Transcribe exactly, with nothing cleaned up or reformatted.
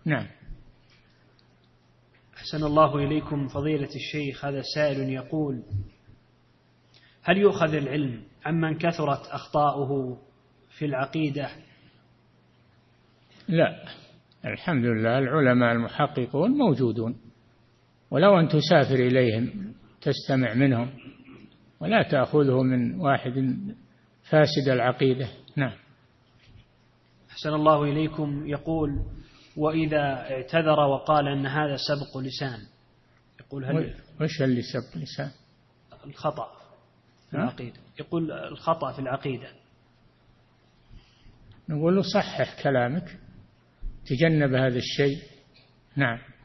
نعم. أحسن الله إليكم فضيلة الشيخ، هذا سائل يقول: هل يؤخذ العلم عمن كثرت أخطاؤه في العقيدة؟ لا، الحمد لله العلماء المحققون موجودون، ولو أن تسافر إليهم تستمع منهم، ولا تأخذه من واحد فاسد العقيدة. نعم. أحسن الله إليكم يقول: وإذا اعتذر وقال أن هذا سبق لسان، يقول هل وش اللي سبق لسان؟ الخطأ في العقيدة، يقول الخطأ في العقيدة. نقول له صحح كلامك، تجنب هذا الشيء. نعم.